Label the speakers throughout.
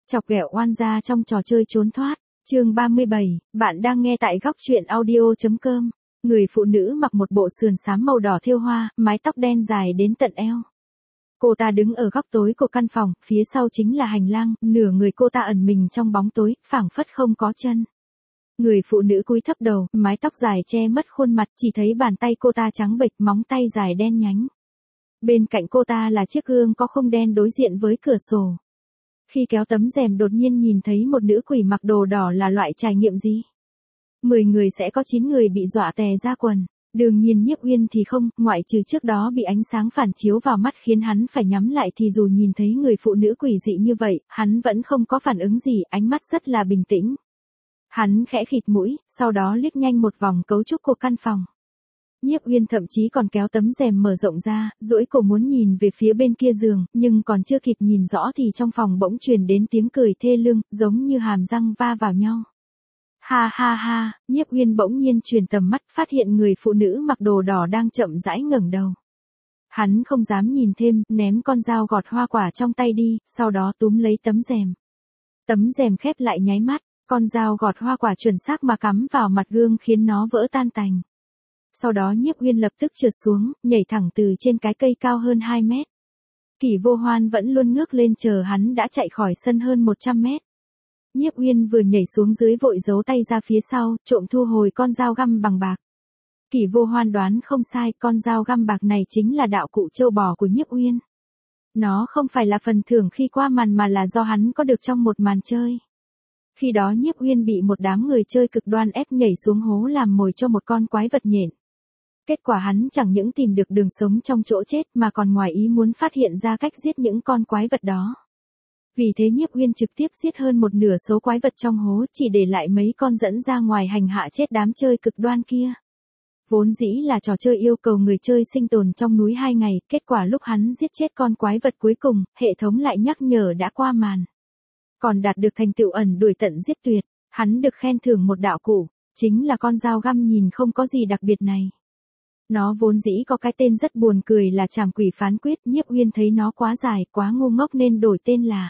Speaker 1: Chọc ghẹo oan gia trong trò chơi trốn thoát. Chương 37, bạn đang nghe tại góc truyện audio.com. Người phụ nữ mặc một bộ sườn xám màu đỏ thêu hoa, mái tóc đen dài đến tận eo. Cô ta đứng ở góc tối của căn phòng, phía sau chính là hành lang, nửa người cô ta ẩn mình trong bóng tối, phảng phất không có chân. Người phụ nữ cúi thấp đầu, mái tóc dài che mất khuôn mặt, chỉ thấy bàn tay cô ta trắng bệch, móng tay dài đen nhánh. Bên cạnh cô ta là chiếc gương có khung đen đối diện với cửa sổ. Khi kéo tấm rèm đột nhiên nhìn thấy một nữ quỷ mặc đồ đỏ là loại trải nghiệm gì? 10 người sẽ có 9 người bị dọa tè ra quần. Đương nhiên Nhiếp Uyên thì không, ngoại trừ trước đó bị ánh sáng phản chiếu vào mắt khiến hắn phải nhắm lại thì dù nhìn thấy người phụ nữ quỷ dị như vậy, hắn vẫn không có phản ứng gì, ánh mắt rất là bình tĩnh. Hắn khẽ khịt mũi, sau đó liếc nhanh một vòng cấu trúc của căn phòng. Nhiếp Uyên thậm chí còn kéo tấm rèm mở rộng ra, duỗi cổ muốn nhìn về phía bên kia giường, nhưng còn chưa kịp nhìn rõ thì trong phòng bỗng truyền đến tiếng cười thê lương, giống như hàm răng va vào nhau. Ha ha ha, Nhiếp Uyên bỗng nhiên truyền tầm mắt, phát hiện người phụ nữ mặc đồ đỏ đang chậm rãi ngẩng đầu. Hắn không dám nhìn thêm, ném con dao gọt hoa quả trong tay đi, sau đó túm lấy tấm rèm. Tấm rèm khép lại nháy mắt, con dao gọt hoa quả chuẩn xác mà cắm vào mặt gương khiến nó vỡ tan tành. Sau đó Nhiếp Uyên lập tức trượt xuống, nhảy thẳng từ trên cái cây cao hơn 2 mét. Kỷ Vô Hoan vẫn luôn ngước lên chờ hắn đã chạy khỏi sân hơn 100 mét. Nhiếp Uyên vừa nhảy xuống dưới vội giấu tay ra phía sau, trộm thu hồi con dao găm bằng bạc. Kỷ Vô Hoan đoán không sai, con dao găm bạc này chính là đạo cụ trâu bò của Nhiếp Uyên. Nó không phải là phần thưởng khi qua màn mà là do hắn có được trong một màn chơi. Khi đó Nhiếp Uyên bị một đám người chơi cực đoan ép nhảy xuống hố làm mồi cho một con quái vật nhện. Kết quả hắn chẳng những tìm được đường sống trong chỗ chết mà còn ngoài ý muốn phát hiện ra cách giết những con quái vật đó. Vì thế Nhiếp Uyên trực tiếp giết hơn một nửa số quái vật trong hố, chỉ để lại mấy con dẫn ra ngoài hành hạ chết đám chơi cực đoan kia. Vốn dĩ là trò chơi yêu cầu người chơi sinh tồn trong núi 2 ngày, kết quả lúc hắn giết chết con quái vật cuối cùng, hệ thống lại nhắc nhở đã qua màn. Còn đạt được thành tựu ẩn đuổi tận giết tuyệt, hắn được khen thưởng một đạo cụ, chính là con dao găm nhìn không có gì đặc biệt này. Nó vốn dĩ có cái tên rất buồn cười là Trảm Quỷ Phán Quyết, Nhiếp Uyên thấy nó quá dài, quá ngu ngốc nên đổi tên là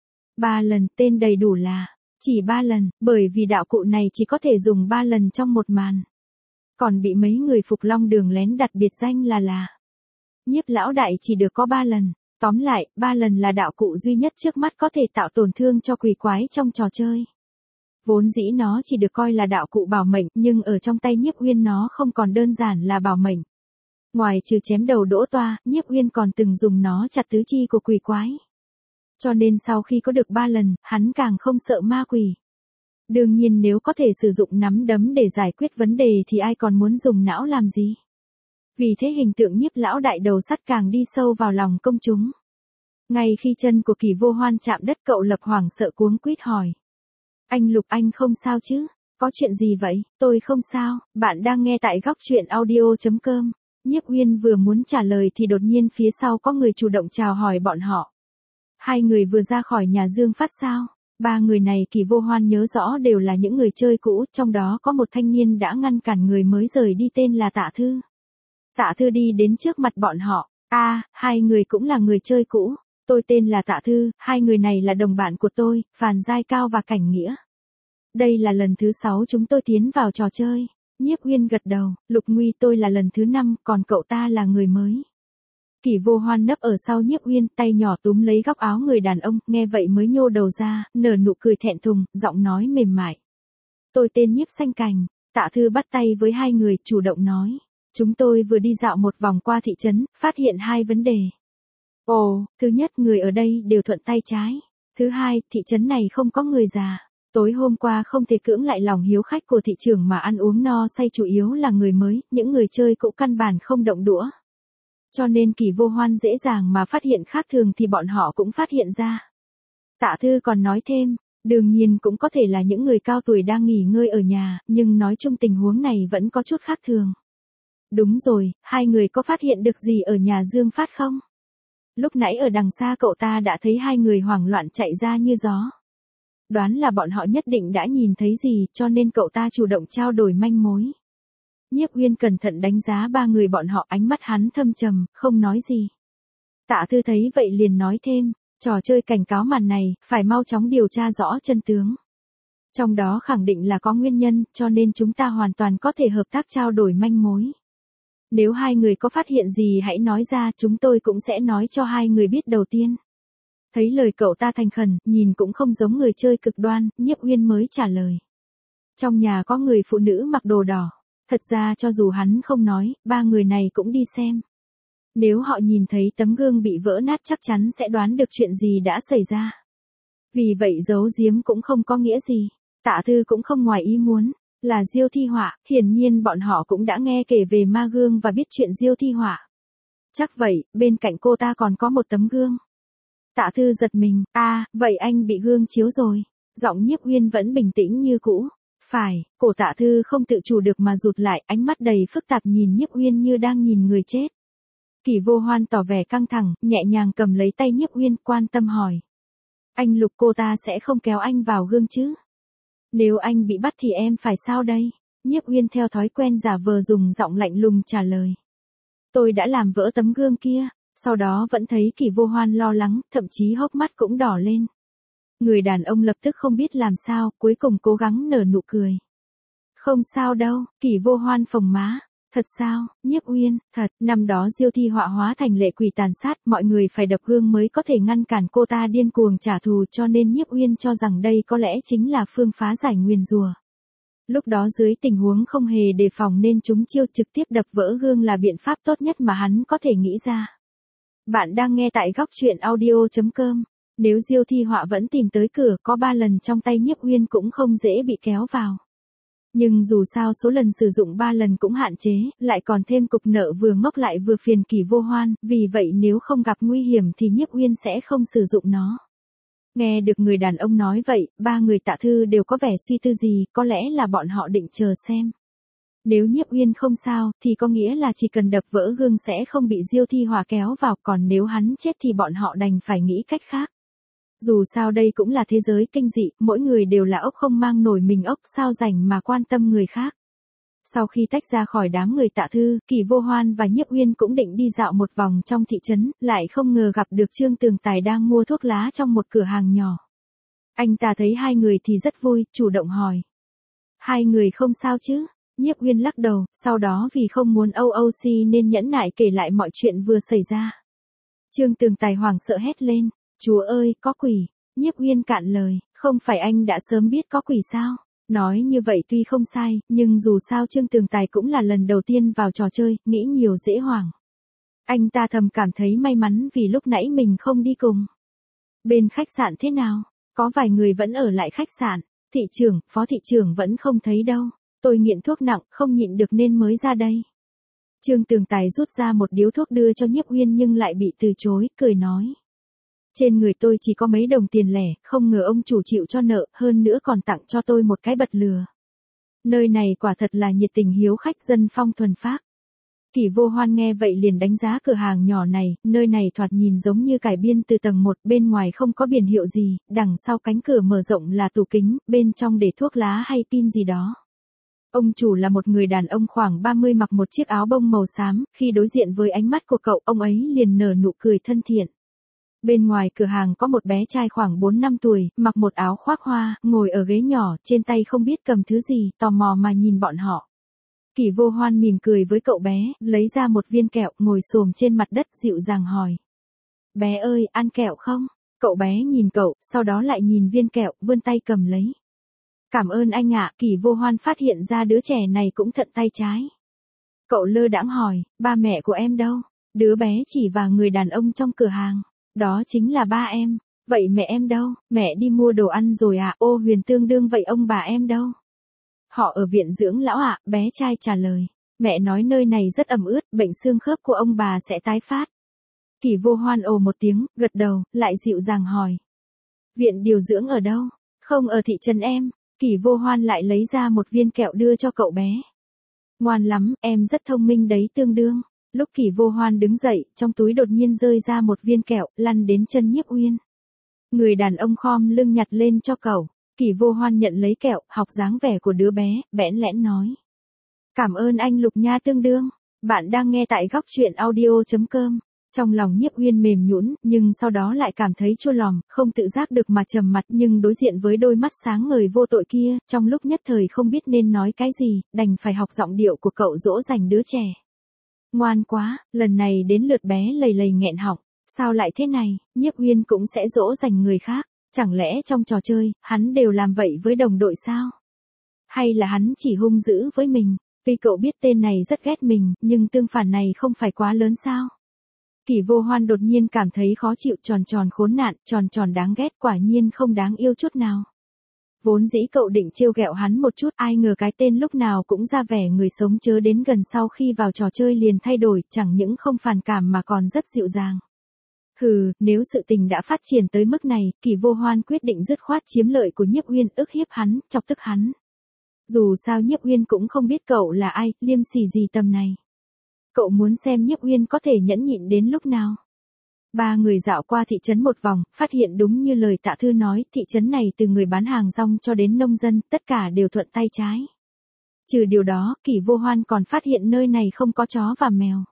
Speaker 1: 3 lần, tên đầy đủ là chỉ 3 lần, bởi vì đạo cụ này chỉ có thể dùng 3 lần trong một màn. Còn bị mấy người Phục Long Đường lén đặt biệt danh là Nhiếp lão đại chỉ được có 3 lần. Tóm lại, 3 lần là đạo cụ duy nhất trước mắt có thể tạo tổn thương cho quỷ quái trong trò chơi. Vốn dĩ nó chỉ được coi là đạo cụ bảo mệnh, nhưng ở trong tay Nhiếp Uyên nó không còn đơn giản là bảo mệnh. Ngoài trừ chém đầu đỗ toa, Nhiếp Uyên còn từng dùng nó chặt tứ chi của quỷ quái. Cho nên sau khi có được 3 lần, hắn càng không sợ ma quỷ. Đương nhiên nếu có thể sử dụng nắm đấm để giải quyết vấn đề thì ai còn muốn dùng não làm gì. Vì thế hình tượng Nhiếp lão đại đầu sắt càng đi sâu vào lòng công chúng. Ngay khi chân của Kỷ Vô Hoan chạm đất cậu Lập hoảng sợ cuống quýt hỏi. Anh Lục, anh không sao chứ? Có chuyện gì vậy? Tôi không sao, bạn đang nghe tại góc truyện audio.com. Nhiếp Uyên vừa muốn trả lời thì đột nhiên phía sau có người chủ động chào hỏi bọn họ. 2 người vừa ra khỏi nhà Dương Phát sao? 3 người này Kỷ Vô Hoan nhớ rõ đều là những người chơi cũ, trong đó có một thanh niên đã ngăn cản người mới rời đi tên là Tạ Thư. Tạ Thư đi đến trước mặt bọn họ. 2 người cũng là người chơi cũ. Tôi tên là Tạ Thư, 2 người này là đồng bạn của tôi, Phàn Giai Cao và Cảnh Nghĩa. Đây là lần thứ 6 chúng tôi tiến vào trò chơi. Nhiếp Uyên gật đầu, Lục Nguy tôi là lần thứ 5, còn cậu ta là người mới. Kỷ Vô Hoan nấp ở sau Nhiếp Uyên, tay nhỏ túm lấy góc áo người đàn ông, nghe vậy mới nhô đầu ra, nở nụ cười thẹn thùng, giọng nói mềm mại. Tôi tên Nhiếp Xanh Cành. Tạ Thư bắt tay với 2 người, chủ động nói. Chúng tôi vừa đi dạo một vòng qua thị trấn, phát hiện 2 vấn đề. Ồ, thứ nhất, người ở đây đều thuận tay trái. Thứ hai, thị trấn này không có người già. Tối hôm qua không thể cưỡng lại lòng hiếu khách của thị trưởng mà ăn uống no say, chủ yếu là người mới, những người chơi cũng căn bản không động đũa. Cho nên Kỷ Vô Hoan dễ dàng mà phát hiện khác thường thì bọn họ cũng phát hiện ra. Tạ Thư còn nói thêm, đương nhiên cũng có thể là những người cao tuổi đang nghỉ ngơi ở nhà, nhưng nói chung tình huống này vẫn có chút khác thường. Đúng rồi, 2 người có phát hiện được gì ở nhà Dương Phát không? Lúc nãy ở đằng xa cậu ta đã thấy 2 người hoảng loạn chạy ra như gió. Đoán là bọn họ nhất định đã nhìn thấy gì, cho nên cậu ta chủ động trao đổi manh mối. Nhiếp Uyên cẩn thận đánh giá 3 người bọn họ, ánh mắt hắn thâm trầm, không nói gì. Tạ Thư thấy vậy liền nói thêm, Trò chơi cảnh cáo màn này, phải mau chóng điều tra rõ chân tướng. Trong đó khẳng định là có nguyên nhân, cho nên chúng ta hoàn toàn có thể hợp tác trao đổi manh mối. Nếu hai người có phát hiện gì hãy nói ra, chúng tôi cũng sẽ nói cho hai người biết đầu tiên. Thấy lời cậu ta thành khẩn, nhìn cũng không giống người chơi cực đoan, Nhiếp Uyên mới trả lời. Trong nhà có người phụ nữ mặc đồ đỏ. Thật ra cho dù hắn không nói, ba người này cũng đi xem. Nếu họ nhìn thấy tấm gương bị vỡ nát chắc chắn sẽ đoán được chuyện gì đã xảy ra. Vì vậy giấu giếm cũng không có nghĩa gì. Tạ Thư cũng không ngoài ý muốn. Là Diêu Thi Họa, hiển nhiên bọn họ cũng đã nghe kể về ma gương và biết chuyện Diêu Thi Họa. Chắc vậy, bên cạnh cô ta còn có một tấm gương. Tạ Thư giật mình, vậy anh bị gương chiếu rồi. Giọng Nhiếp Uyên vẫn bình tĩnh như cũ. Phải, cổ Tạ Thư không tự chủ được mà rụt lại, ánh mắt đầy phức tạp nhìn Nhiếp Uyên như đang nhìn người chết. Kỷ Vô Hoan tỏ vẻ căng thẳng, nhẹ nhàng cầm lấy tay Nhiếp Uyên, quan tâm hỏi. Anh Lục, cô ta sẽ không kéo anh vào gương chứ? Nếu anh bị bắt thì em phải sao đây? Nhiếp Uyên theo thói quen giả vờ dùng giọng lạnh lùng trả lời. Tôi đã làm vỡ tấm gương kia, sau đó vẫn thấy Kỷ Vô Hoan lo lắng, thậm chí hốc mắt cũng đỏ lên. Người đàn ông lập tức không biết làm sao, cuối cùng cố gắng nở nụ cười. Không sao đâu, Kỷ Vô Hoan phồng má. Thật sao, Nhiếp Uyên, thật, năm đó Diêu Thi Họa hóa thành lệ quỷ tàn sát, mọi người phải đập gương mới có thể ngăn cản cô ta điên cuồng trả thù, cho nên Nhiếp Uyên cho rằng đây có lẽ chính là phương phá giải nguyền rủa. Lúc đó dưới tình huống không hề đề phòng nên chúng chiêu trực tiếp đập vỡ gương là biện pháp tốt nhất mà hắn có thể nghĩ ra. Bạn đang nghe tại góc truyện audio.com. Nếu Diêu Thi Họa vẫn tìm tới cửa, có 3 lần trong tay Nhiếp Uyên cũng không dễ bị kéo vào. Nhưng dù sao số lần sử dụng 3 lần cũng hạn chế, lại còn thêm cục nợ vừa ngốc lại vừa phiền Kỷ Vô Hoan, vì vậy nếu không gặp nguy hiểm thì Nhiếp Uyên sẽ không sử dụng nó. Nghe được người đàn ông nói vậy, ba người Tạ Thư đều có vẻ suy tư gì, có lẽ là bọn họ định chờ xem. Nếu Nhiếp Uyên không sao, thì có nghĩa là chỉ cần đập vỡ gương sẽ không bị Diêu Thi Họa kéo vào, còn nếu hắn chết thì bọn họ đành phải nghĩ cách khác. Dù sao đây cũng là thế giới kinh dị, mỗi người đều là ốc không mang nổi mình ốc, sao rảnh mà quan tâm người khác. Sau khi tách ra khỏi đám người Tạ Thư, Kỷ Vô Hoan và Nhiếp Uyên cũng định đi dạo một vòng trong thị trấn, lại không ngờ gặp được Trương Tường Tài đang mua thuốc lá trong một cửa hàng nhỏ. Anh ta thấy hai người thì rất vui, chủ động hỏi. Hai người không sao chứ? Nhiếp Uyên lắc đầu, sau đó vì không muốn OOC nên nhẫn nại kể lại mọi chuyện vừa xảy ra. Trương Tường Tài hoảng sợ hét lên. Chúa ơi, có quỷ. Nhiếp Uyên cạn lời, không phải anh đã sớm biết có quỷ sao? Nói như vậy tuy không sai, nhưng dù sao Trương Tường Tài cũng là lần đầu tiên vào trò chơi, nghĩ nhiều dễ hoảng. Anh ta thầm cảm thấy may mắn vì lúc nãy mình không đi cùng. Bên khách sạn thế nào? Có vài người vẫn ở lại khách sạn. Thị trưởng, phó thị trưởng vẫn không thấy đâu. Tôi nghiện thuốc nặng, không nhịn được nên mới ra đây. Trương Tường Tài rút ra một điếu thuốc đưa cho Nhiếp Uyên nhưng lại bị từ chối, cười nói. Trên người tôi chỉ có mấy đồng tiền lẻ, không ngờ ông chủ chịu cho nợ, hơn nữa còn tặng cho tôi một cái bật lừa. Nơi này quả thật là nhiệt tình hiếu khách, dân phong thuần phác. Kỷ Vô Hoan nghe vậy liền đánh giá cửa hàng nhỏ này, nơi này thoạt nhìn giống như cải biên từ tầng 1, bên ngoài không có biển hiệu gì, đằng sau cánh cửa mở rộng là tủ kính, bên trong để thuốc lá hay pin gì đó. Ông chủ là một người đàn ông khoảng 30 mặc một chiếc áo bông màu xám, khi đối diện với ánh mắt của cậu, ông ấy liền nở nụ cười thân thiện. Bên ngoài cửa hàng có một bé trai khoảng 4-5 tuổi, mặc một áo khoác hoa, ngồi ở ghế nhỏ, trên tay không biết cầm thứ gì, tò mò mà nhìn bọn họ. Kỷ Vô Hoan mỉm cười với cậu bé, lấy ra một viên kẹo, ngồi xổm trên mặt đất dịu dàng hỏi. Bé ơi, ăn kẹo không? Cậu bé nhìn cậu, sau đó lại nhìn viên kẹo, vươn tay cầm lấy. Cảm ơn anh ạ, Kỷ Vô Hoan phát hiện ra đứa trẻ này cũng thận tay trái. Cậu lơ đãng hỏi, ba mẹ của em đâu? Đứa bé chỉ vào người đàn ông trong cửa hàng. Đó chính là ba em. Vậy mẹ em đâu? Mẹ đi mua đồ ăn rồi à? Ô Huyền tương đương, vậy ông bà em đâu? Họ ở viện dưỡng lão ạ, bé trai trả lời. Mẹ nói nơi này rất ẩm ướt, bệnh xương khớp của ông bà sẽ tái phát. Kỷ Vô Hoan ồ một tiếng, gật đầu, lại dịu dàng hỏi. Viện điều dưỡng ở đâu? Không ở thị trấn em. Kỷ Vô Hoan lại lấy ra một viên kẹo đưa cho cậu bé. Ngoan lắm, em rất thông minh đấy tương đương. Lúc Kỷ Vô Hoan đứng dậy, trong túi đột nhiên rơi ra một viên kẹo, lăn đến chân Nhiếp Uyên. Người đàn ông khom lưng nhặt lên cho cậu. Kỷ Vô Hoan nhận lấy kẹo, học dáng vẻ của đứa bé, bẽn lẽn nói. Cảm ơn anh Lục nha tương đương. Bạn đang nghe tại góc truyện audio.com. Trong lòng Nhiếp Uyên mềm nhũn, nhưng sau đó lại cảm thấy chua lòng, không tự giác được mà trầm mặt, nhưng đối diện với đôi mắt sáng ngời vô tội kia, trong lúc nhất thời không biết nên nói cái gì, đành phải học giọng điệu của cậu dỗ dành đứa trẻ. Ngoan quá, lần này đến lượt bé lầy lầy nghẹn họng, sao lại thế này, Nhiếp Uyên cũng sẽ dỗ dành người khác, chẳng lẽ trong trò chơi, hắn đều làm vậy với đồng đội sao? Hay là hắn chỉ hung dữ với mình, vì cậu biết tên này rất ghét mình, nhưng tương phản này không phải quá lớn sao? Kỷ Vô Hoan đột nhiên cảm thấy khó chịu, tròn tròn khốn nạn, tròn tròn đáng ghét, quả nhiên không đáng yêu chút nào. Vốn dĩ cậu định trêu ghẹo hắn một chút, ai ngờ cái tên lúc nào cũng ra vẻ người sống chớ đến gần sau khi vào trò chơi liền thay đổi, chẳng những không phản cảm mà còn rất dịu dàng. Hừ, nếu sự tình đã phát triển tới mức này, Kỷ Vô Hoan quyết định dứt khoát chiếm lợi của Nhiếp Uyên, ức hiếp hắn, chọc tức hắn. Dù sao Nhiếp Uyên cũng không biết cậu là ai, liêm sỉ gì tầm này. Cậu muốn xem Nhiếp Uyên có thể nhẫn nhịn đến lúc nào. Ba người dạo qua thị trấn một vòng, phát hiện đúng như lời Tạ Thư nói, thị trấn này từ người bán hàng rong cho đến nông dân, tất cả đều thuận tay trái. Trừ điều đó, Kỷ Vô Hoan còn phát hiện nơi này không có chó và mèo.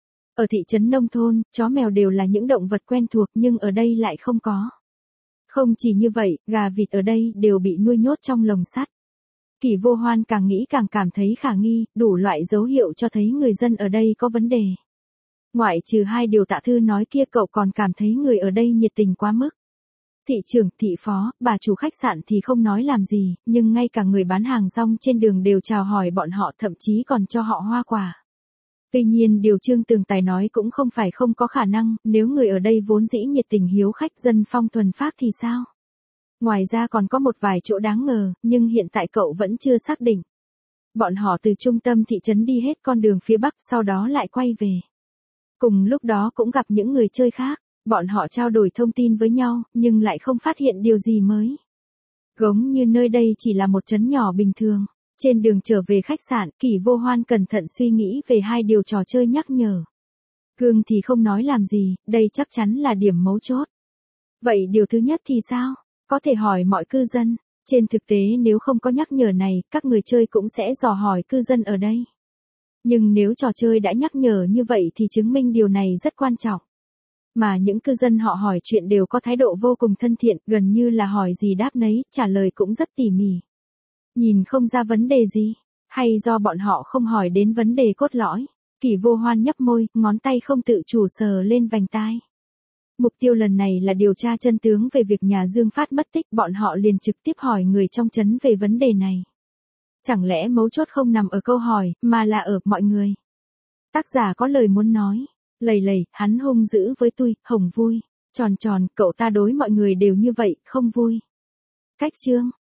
Speaker 1: Ở thị trấn nông thôn, chó mèo đều là những động vật quen thuộc nhưng ở đây lại không có. Không chỉ như vậy, gà vịt ở đây đều bị nuôi nhốt trong lồng sắt. Kỷ Vô Hoan càng nghĩ càng cảm thấy khả nghi, đủ loại dấu hiệu cho thấy người dân ở đây có vấn đề. Ngoại trừ hai điều Tạ Thư nói kia, cậu còn cảm thấy người ở đây nhiệt tình quá mức. Thị trưởng, thị phó, bà chủ khách sạn thì không nói làm gì, nhưng ngay cả người bán hàng rong trên đường đều chào hỏi bọn họ, thậm chí còn cho họ hoa quả. Tuy nhiên điều Trương Tường Tài nói cũng không phải không có khả năng, nếu người ở đây vốn dĩ nhiệt tình hiếu khách, dân phong thuần phác thì sao? Ngoài ra còn có một vài chỗ đáng ngờ, nhưng hiện tại cậu vẫn chưa xác định. Bọn họ từ trung tâm thị trấn đi hết con đường phía bắc, sau đó lại quay về. Cùng lúc đó cũng gặp những người chơi khác, bọn họ trao đổi thông tin với nhau, nhưng lại không phát hiện điều gì mới. Giống như nơi đây chỉ là một trấn nhỏ bình thường. Trên đường trở về khách sạn, Kỷ Vô Hoan cẩn thận suy nghĩ về hai điều trò chơi nhắc nhở. Cương thì không nói làm gì, đây chắc chắn là điểm mấu chốt. Vậy điều thứ nhất thì sao? Có thể hỏi mọi cư dân. Trên thực tế nếu không có nhắc nhở này, các người chơi cũng sẽ dò hỏi cư dân ở đây. Nhưng nếu trò chơi đã nhắc nhở như vậy thì chứng minh điều này rất quan trọng. Mà những cư dân họ hỏi chuyện đều có thái độ vô cùng thân thiện, gần như là hỏi gì đáp nấy, trả lời cũng rất tỉ mỉ. Nhìn không ra vấn đề gì, hay do bọn họ không hỏi đến vấn đề cốt lõi. Kỷ Vô Hoan nhấp môi, ngón tay không tự chủ sờ lên vành tai. Mục tiêu lần này là điều tra chân tướng về việc nhà Dương Phát mất tích, bọn họ liền trực tiếp hỏi người trong trấn về vấn đề này. Chẳng lẽ mấu chốt không nằm ở câu hỏi, mà là ở mọi người. Tác giả có lời muốn nói. Lầy lầy, hắn hung dữ với tôi, Hồng vui. Tròn tròn, cậu ta đối mọi người đều như vậy, không vui. Cách chương.